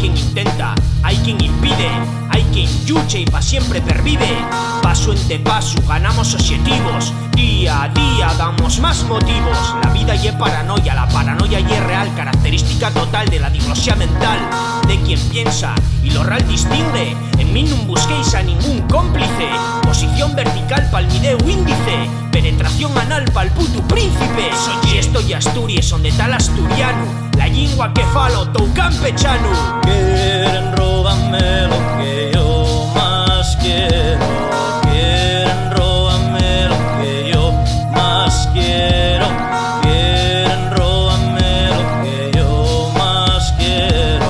quien intenta, hay quien impide, hay quien lucha y pa' siempre pervive. Paso ente paso ganamos objetivos, día a día damos más motivos. La vida y es paranoia, la paranoia y es real, característica total de la diglosia mental de quien piensa y lo real distingue. En mí no busquéis a ningún cómplice, posición vertical pa'l video índice, penetración anal pa'l puto príncipe. Soy esto y Asturias, donde tal asturiano, la lingua que falo tou campechano. Quieren robarme lo que yo más quiero. Quieren robarme lo que yo más quiero. Quieren robarme lo que yo más quiero.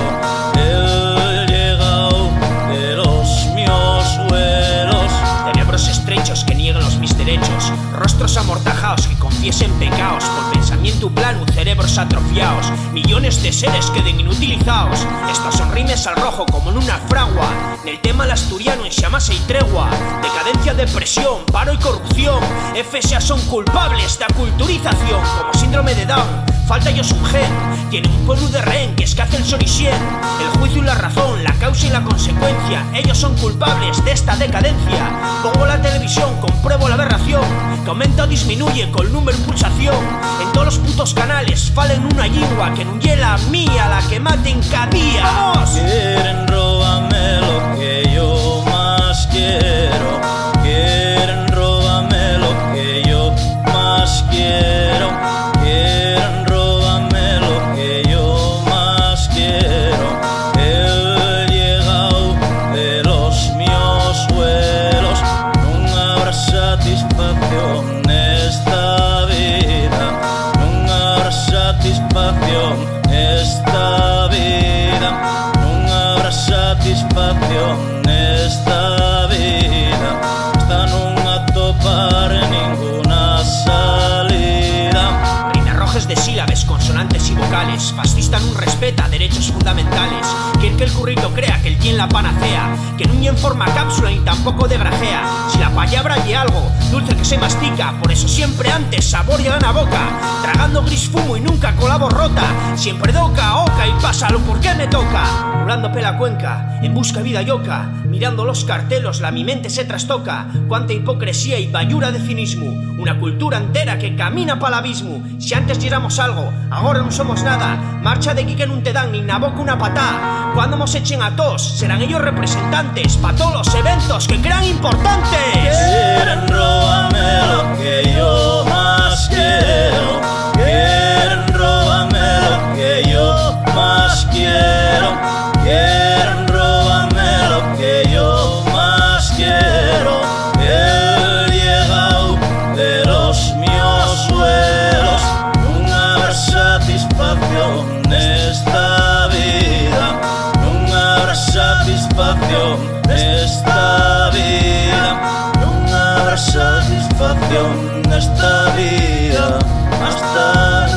He llegado de los míos vuelos. Cerebros estrechos que niegan los mis derechos, rostros amortajados que confiesen pecados por pensamiento plano, cerebros atrofiados, millones de seres queden inutilizados. Estos son rimes al rojo como en una fragua. En el tema el asturiano en llamas y tregua, decadencia, depresión, paro y corrupción. FSA son culpables de aculturización como síndrome de Down. Falta ellos un gen, tiene un pueblo de rehén que es que hace el sorisien. El juicio y la razón, la causa y la consecuencia, ellos son culpables de esta decadencia. Pongo la televisión, compruebo la aberración, que aumenta o disminuye con número y pulsación. En todos los putos canales falen una lingua que no hiela mía, la que maten cada día. ¡Vamos! Quieren robarme lo que yo más quiero. Quieren robarme lo que yo más quiero. Quieren robarme lo que yo más quiero. He llegado de los míos vuelos. No habrá satisfacción esta vida. No habrá satisfacción esta vida. No habrá satisfacción esta vida. Hasta no atopar ninguna salida. Arrojes de sílabes, consonantes y vocales, fascista no respeta derechos fundamentales. Quieren que el currito crea que él tiene la panacea, que no en forma cápsula ni tampoco de grajea. Si la palabra y algo dulce que se mastica, por eso siempre antes sabor llega a la boca. Tragando gris fumo y nunca con la voz rota, siempre doca a oca y pásalo porque me toca. Volando pela cuenca, en busca de vida yoca, mirando los cartelos la mi mente se trastoca. Cuánta hipocresía y bayura de cinismo, una cultura entera que camina pa'l abismo. Si antes éramos algo, ahora no somos nada. Marcha de aquí que no te dan ni na boca una patá. Cuando nos echen a todos, serán ellos representantes pa' todos los eventos que crean importantes. Quieren robarme lo que yo más quiero. Quieren robarme lo que yo más quiero. Quieren robarme lo que yo más quiero. He llegado de los míos vuelos. No habrá satisfacción esta vida. No habrá satisfacción esta vida. No habrá satisfacción esta vida. Hasta